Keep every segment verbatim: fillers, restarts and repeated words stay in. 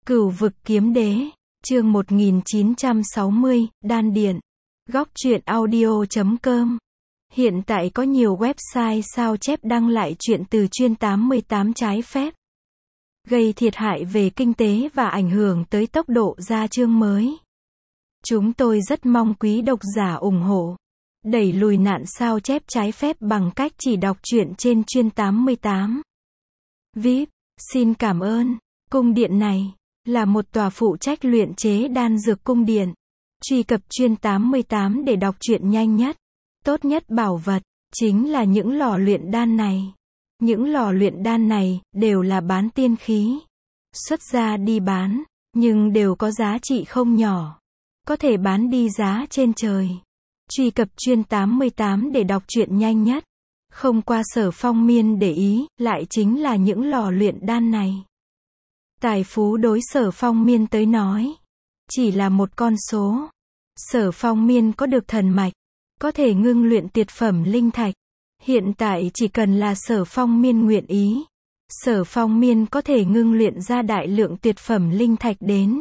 Cửu vực kiếm đế, chương một nghìn chín trăm sáu mươi, đan điện. Góc truyện audio chấm com. Hiện tại có nhiều website sao chép đăng lại truyện từ chuyên tám mươi tám trái phép, gây thiệt hại về kinh tế và ảnh hưởng tới tốc độ ra chương mới. Chúng tôi rất mong quý độc giả ủng hộ, đẩy lùi nạn sao chép trái phép bằng cách chỉ đọc truyện trên chuyên tám mươi tám. vê i pê, xin cảm ơn. Cung điện này là một tòa phụ trách luyện chế đan dược cung điện. Truy cập chuyên tám mươi tám để đọc truyện nhanh nhất. Tốt nhất bảo vật chính là những lò luyện đan này. Những lò luyện đan này đều là bán tiên khí, xuất ra đi bán, nhưng đều có giá trị không nhỏ, có thể bán đi giá trên trời. Truy cập chuyên tám mươi tám để đọc truyện nhanh nhất. Không qua Sở Phong Miên để ý, lại chính là những lò luyện đan này. Tài phú đối Sở Phong Miên tới nói chỉ là một con số. Sở Phong Miên có được thần mạch, có thể ngưng luyện tuyệt phẩm linh thạch. Hiện tại chỉ cần là Sở Phong Miên nguyện ý, Sở Phong Miên có thể ngưng luyện ra đại lượng tuyệt phẩm linh thạch đến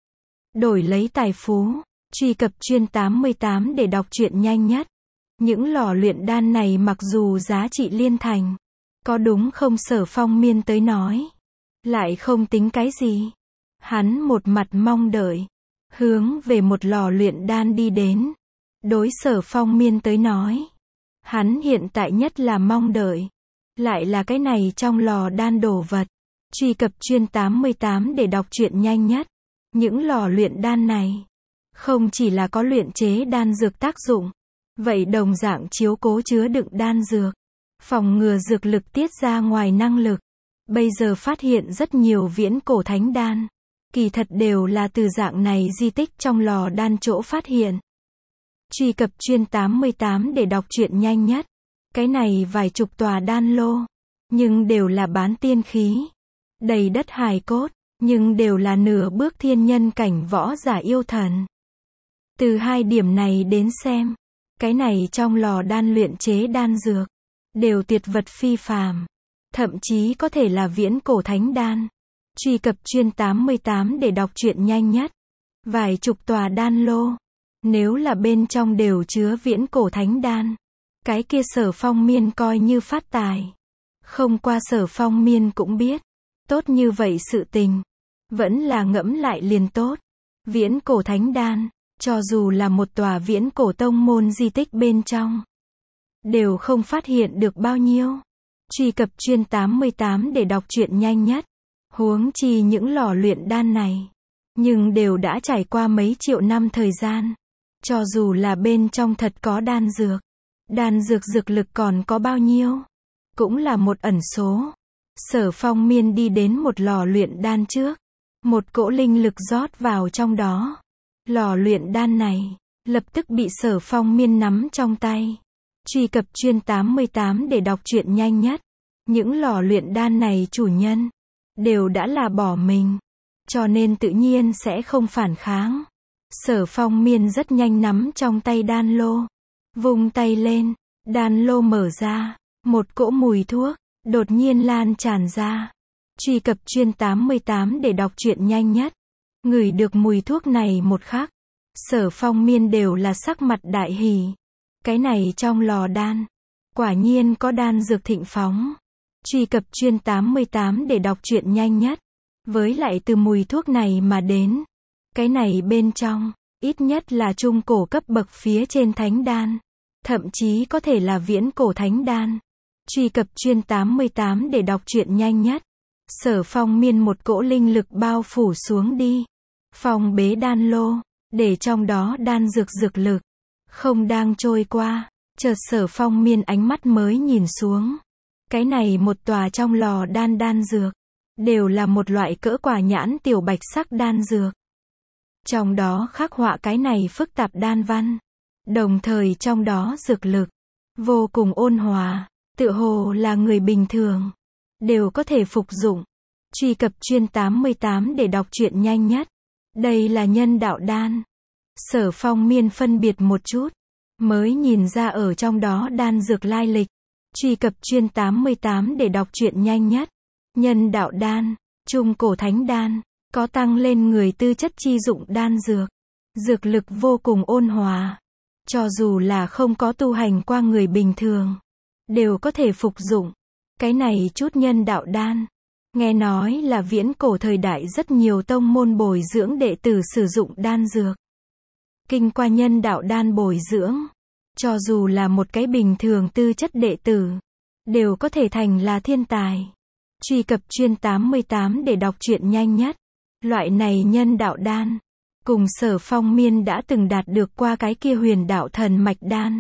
đổi lấy tài phú. Truy cập chuyên tám mươi tám để đọc truyện nhanh nhất. Những lò luyện đan này mặc dù giá trị liên thành, có đúng không Sở Phong Miên tới nói, lại không tính cái gì. Hắn một mặt mong đợi, hướng về một lò luyện đan đi đến. Đối Sở Phong Miên tới nói, hắn hiện tại nhất là mong đợi lại là cái này trong lò đan đồ vật. Truy cập chuyên tám mươi tám để đọc truyện nhanh nhất. Những lò luyện đan này không chỉ là có luyện chế đan dược tác dụng, vậy đồng dạng chiếu cố chứa đựng đan dược, phòng ngừa dược lực tiết ra ngoài năng lực. Bây giờ phát hiện rất nhiều viễn cổ thánh đan, kỳ thật đều là từ dạng này di tích trong lò đan chỗ phát hiện. Truy cập chuyên tám mươi tám để đọc truyện nhanh nhất. Cái này vài chục tòa đan lô, nhưng đều là bán tiên khí, đầy đất hài cốt, nhưng đều là nửa bước thiên nhân cảnh võ giả yêu thần. Từ hai điểm này đến xem, cái này trong lò đan luyện chế đan dược đều tuyệt vật phi phàm, thậm chí có thể là viễn cổ thánh đan. Truy cập chuyên tám mươi tám để đọc truyện nhanh nhất. Vài chục tòa đan lô, nếu là bên trong đều chứa viễn cổ thánh đan, cái kia Sở Phong Miên coi như phát tài. Không qua Sở Phong Miên cũng biết, tốt như vậy sự tình, vẫn là ngẫm lại liền tốt. Viễn cổ thánh đan, cho dù là một tòa viễn cổ tông môn di tích bên trong, đều không phát hiện được bao nhiêu. Truy cập chuyên tám mươi tám để đọc truyện nhanh nhất. Huống chi những lò luyện đan này, nhưng đều đã trải qua mấy triệu năm thời gian. Cho dù là bên trong thật có đan dược, đan dược dược lực còn có bao nhiêu, cũng là một ẩn số. Sở Phong Miên đi đến một lò luyện đan trước, một cỗ linh lực rót vào trong đó. Lò luyện đan này lập tức bị Sở Phong Miên nắm trong tay. Truy cập chuyên tám mươi tám để đọc truyện nhanh nhất. Những lò luyện đan này chủ nhân đều đã là bỏ mình, cho nên tự nhiên sẽ không phản kháng. Sở Phong Miên rất nhanh nắm trong tay đan lô, vung tay lên, đan lô mở ra, một cỗ mùi thuốc đột nhiên lan tràn ra. Truy cập chuyên tám mươi tám để đọc truyện nhanh nhất. Ngửi được mùi thuốc này một khắc, Sở Phong Miên đều là sắc mặt đại hỉ. Cái này trong lò đan, quả nhiên có đan dược thịnh phóng. Truy cập chuyên tám mươi tám để đọc truyện nhanh nhất. Với lại từ mùi thuốc này mà đến, cái này bên trong, ít nhất là trung cổ cấp bậc phía trên thánh đan, thậm chí có thể là viễn cổ thánh đan. Truy cập chuyên tám mươi tám để đọc truyện nhanh nhất. Sở Phong Miên một cỗ linh lực bao phủ xuống đi, phong bế đan lô, để trong đó đan dược dược lực không đang trôi qua. Chợt Sở Phong Miên ánh mắt mới nhìn xuống, cái này một tòa trong lò đan đan dược, đều là một loại cỡ quả nhãn tiểu bạch sắc đan dược. Trong đó khắc họa cái này phức tạp đan văn, đồng thời trong đó dược lực vô cùng ôn hòa, tựa hồ là người bình thường đều có thể phục dụng. Truy cập chuyên tám mươi tám để đọc truyện nhanh nhất. Đây là nhân đạo đan. Sở Phong Miên phân biệt một chút, mới nhìn ra ở trong đó đan dược lai lịch. Truy cập chuyên tám mươi tám để đọc truyện nhanh nhất. Nhân đạo đan, trung cổ thánh đan, có tăng lên người tư chất chi dụng đan dược. Dược lực vô cùng ôn hòa. Cho dù là không có tu hành qua người bình thường, đều có thể phục dụng. Cái này chút nhân đạo đan. Nghe nói là viễn cổ thời đại rất nhiều tông môn bồi dưỡng đệ tử sử dụng đan dược. Kinh qua nhân đạo đan bồi dưỡng. Cho dù là một cái bình thường tư chất đệ tử, đều có thể thành là thiên tài. Truy cập chuyên tám mươi tám để đọc truyện nhanh nhất. Loại này nhân đạo đan, cùng Sở Phong Miên đã từng đạt được qua cái kia huyền đạo thần mạch đan.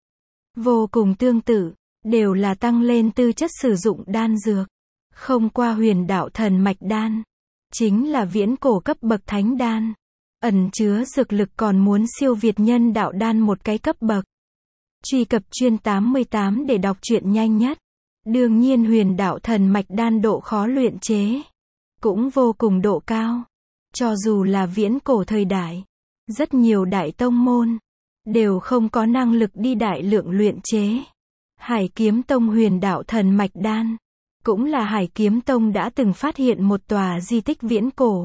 Vô cùng tương tự, đều là tăng lên tư chất sử dụng đan dược. Không qua huyền đạo thần mạch đan, chính là viễn cổ cấp bậc thánh đan. Ẩn chứa dược lực còn muốn siêu việt nhân đạo đan một cái cấp bậc. Truy cập chuyên tám mươi tám để đọc truyện nhanh nhất. Đương nhiên huyền đạo thần mạch đan độ khó luyện chế cũng vô cùng độ cao. Cho dù là viễn cổ thời đại, rất nhiều đại tông môn đều không có năng lực đi đại lượng luyện chế. Hải Kiếm Tông huyền đạo thần mạch đan, cũng là Hải Kiếm Tông đã từng phát hiện một tòa di tích viễn cổ.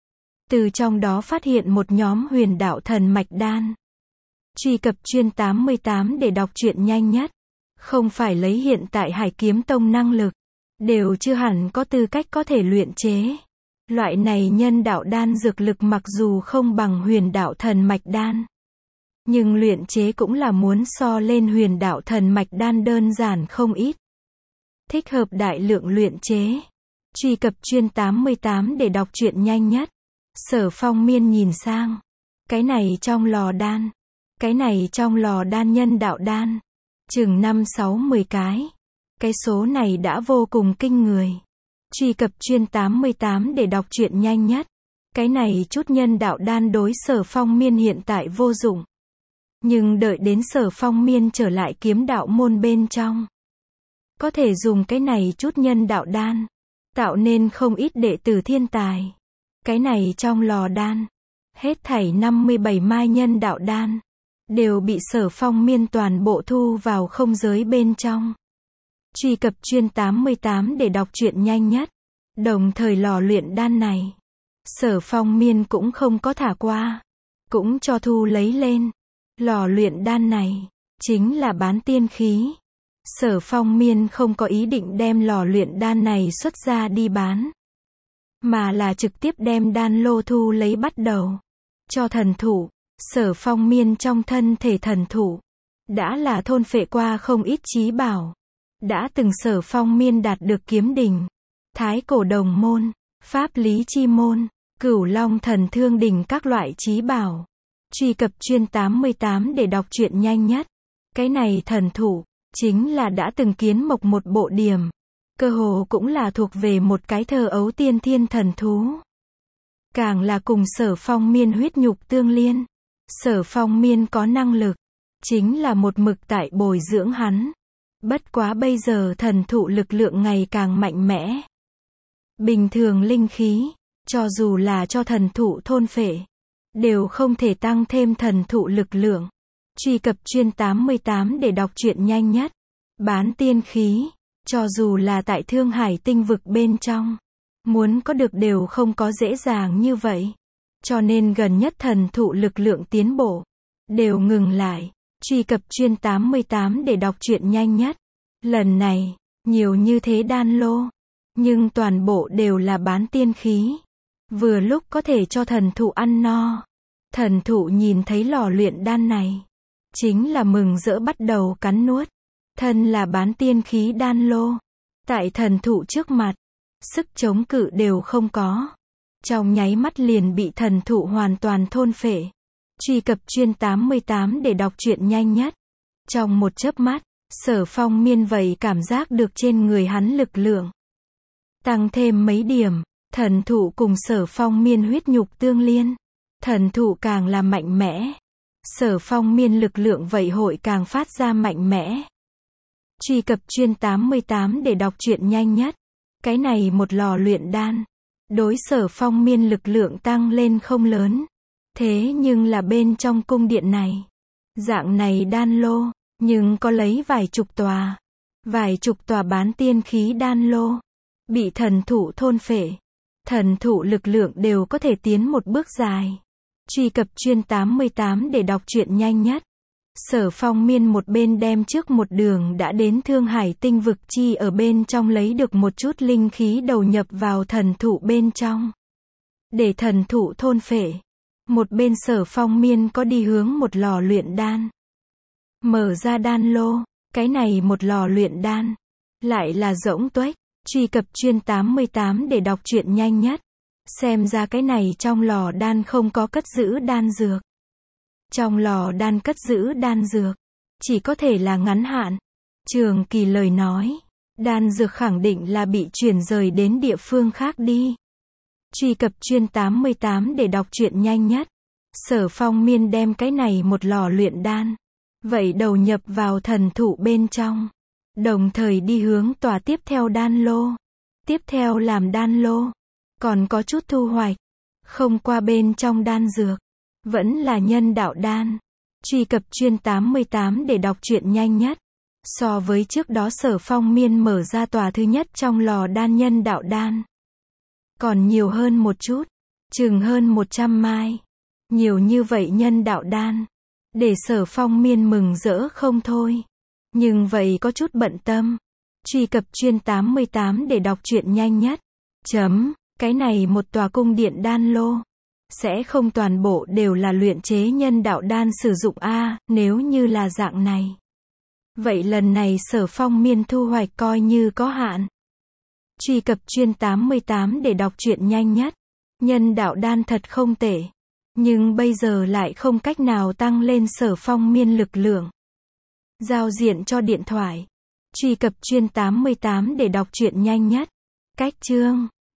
Từ trong đó phát hiện một nhóm huyền đạo thần mạch đan. Truy cập chuyên tám mươi tám để đọc truyện nhanh nhất. Không phải lấy hiện tại Hải Kiếm Tông năng lực, đều chưa hẳn có tư cách có thể luyện chế. Loại này nhân đạo đan dược lực mặc dù không bằng huyền đạo thần mạch đan, nhưng luyện chế cũng là muốn so lên huyền đạo thần mạch đan đơn giản không ít. Thích hợp đại lượng luyện chế. Truy cập chuyên tám mươi tám để đọc truyện nhanh nhất. Sở Phong Miên nhìn sang. Cái này trong lò đan. Cái này trong lò đan nhân đạo đan. Chừng năm sáu mười cái. Cái số này đã vô cùng kinh người. Truy cập chuyên tám mươi tám để đọc truyện nhanh nhất. Cái này chút nhân đạo đan đối Sở Phong Miên hiện tại vô dụng. Nhưng đợi đến Sở Phong Miên trở lại kiếm đạo môn bên trong, có thể dùng cái này chút nhân đạo đan, tạo nên không ít đệ tử thiên tài. Cái này trong lò đan, hết thảy năm mươi bảy mai nhân đạo đan, đều bị Sở Phong Miên toàn bộ thu vào không giới bên trong. Truy cập chuyên tám mươi tám để đọc truyện nhanh nhất. Đồng thời lò luyện đan này, Sở Phong Miên cũng không có thả qua, cũng cho thu lấy lên. Lò luyện đan này, chính là bán tiên khí. Sở Phong Miên không có ý định đem lò luyện đan này xuất ra đi bán, mà là trực tiếp đem đan lô thu lấy bắt đầu. Cho thần thụ, Sở Phong Miên trong thân thể thần thụ, đã là thôn phệ qua không ít chí bảo. Đã từng Sở Phong Miên đạt được kiếm đỉnh, thái cổ đồng môn, pháp lý chi môn, cửu long thần thương đỉnh các loại chí bảo. Truy cập chuyên tám mươi tám để đọc truyện nhanh nhất. Cái này thần thụ, chính là đã từng kiến mộc một bộ điểm. Cơ hồ cũng là thuộc về một cái thơ ấu tiên thiên thần thú. Càng là cùng Sở Phong Miên huyết nhục tương liên. Sở Phong Miên có năng lực, chính là một mực tại bồi dưỡng hắn. Bất quá bây giờ thần thụ lực lượng ngày càng mạnh mẽ. Bình thường linh khí, cho dù là cho thần thụ thôn phệ, đều không thể tăng thêm thần thụ lực lượng. Truy cập chuyên tám mươi tám để đọc truyện nhanh nhất. Bán tiên khí, cho dù là tại Thương Hải tinh vực bên trong, muốn có được đều không có dễ dàng như vậy. Cho nên gần nhất thần thụ lực lượng tiến bộ, đều ngừng lại. Truy cập chuyên tám mươi tám để đọc truyện nhanh nhất. Lần này, nhiều như thế đan lô, nhưng toàn bộ đều là bán tiên khí. Vừa lúc có thể cho thần thụ ăn no. Thần thụ nhìn thấy lò luyện đan này, chính là mừng rỡ bắt đầu cắn nuốt. Thân là bán tiên khí đan lô, tại thần thụ trước mặt, sức chống cự đều không có. Trong nháy mắt liền bị thần thụ hoàn toàn thôn phệ. Truy cập chuyên tám mươi tám để đọc truyện nhanh nhất. Trong một chớp mắt, Sở Phong Miên vậy cảm giác được trên người hắn lực lượng tăng thêm mấy điểm. Thần thụ cùng Sở Phong Miên huyết nhục tương liên, thần thụ càng là mạnh mẽ, Sở Phong Miên lực lượng vậy hội càng phát ra mạnh mẽ. Truy cập chuyên tám mươi tám để đọc truyện nhanh nhất. Cái này một lò luyện đan, đối Sở Phong Miên lực lượng tăng lên không lớn. Thế nhưng là bên trong cung điện này, dạng này đan lô, nhưng có lấy vài chục tòa, vài chục tòa bán tiên khí đan lô, bị thần thụ thôn phệ. thần thụ lực lượng đều có thể tiến một bước dài. Truy cập chuyên tám mươi tám để đọc truyện nhanh nhất. Sở Phong Miên một bên đem trước một đường đã đến Thương Hải tinh vực chi ở bên trong lấy được một chút linh khí đầu nhập vào thần thụ bên trong. Để thần thụ thôn phệ. Một bên Sở Phong Miên có đi hướng một lò luyện đan. Mở ra đan lô, cái này một lò luyện đan. Lại là rỗng tuếch. Truy cập chuyên tám mươi tám để đọc truyện nhanh nhất. Xem ra cái này trong lò đan không có cất giữ đan dược. Trong lò đan cất giữ đan dược, chỉ có thể là ngắn hạn. Trường Kỳ lời nói, đan dược khẳng định là bị chuyển rời đến địa phương khác đi. Truy cập chuyên tám mươi tám để đọc truyện nhanh nhất. Sở Phong Miên đem cái này một lò luyện đan, vậy đầu nhập vào thần thụ bên trong. Đồng thời đi hướng tòa tiếp theo đan lô. Tiếp theo làm đan lô, còn có chút thu hoạch. Không qua bên trong đan dược, vẫn là nhân đạo đan. Truy cập chuyên tám mươi tám để đọc truyện nhanh nhất. So với trước đó Sở Phong Miên mở ra tòa thứ nhất trong lò đan nhân đạo đan. Còn nhiều hơn một chút, chừng hơn một trăm mai. Nhiều như vậy nhân đạo đan, để Sở Phong Miên mừng rỡ không thôi. Nhưng vậy có chút bận tâm. Truy cập chuyên tám mươi tám để đọc truyện nhanh nhất. Chấm, cái này một tòa cung điện đan lô. Sẽ không toàn bộ đều là luyện chế nhân đạo đan sử dụng a, nếu như là dạng này. Vậy lần này Sở Phong Miên thu hoạch coi như có hạn. Truy cập chuyên tám mươi tám để đọc truyện nhanh nhất. Nhân đạo đan thật không tệ. Nhưng bây giờ lại không cách nào tăng lên Sở Phong Miên lực lượng. Giao diện cho điện thoại. Truy cập chuyên tám mươi tám để đọc truyện nhanh nhất. Cách chương